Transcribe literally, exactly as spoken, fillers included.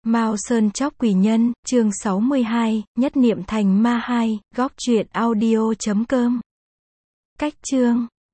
Mao Sơn chóc quỷ nhân, chương sáu mươi hai, nhất niệm thành ma hai, góc truyện audio chấm com. Cách chương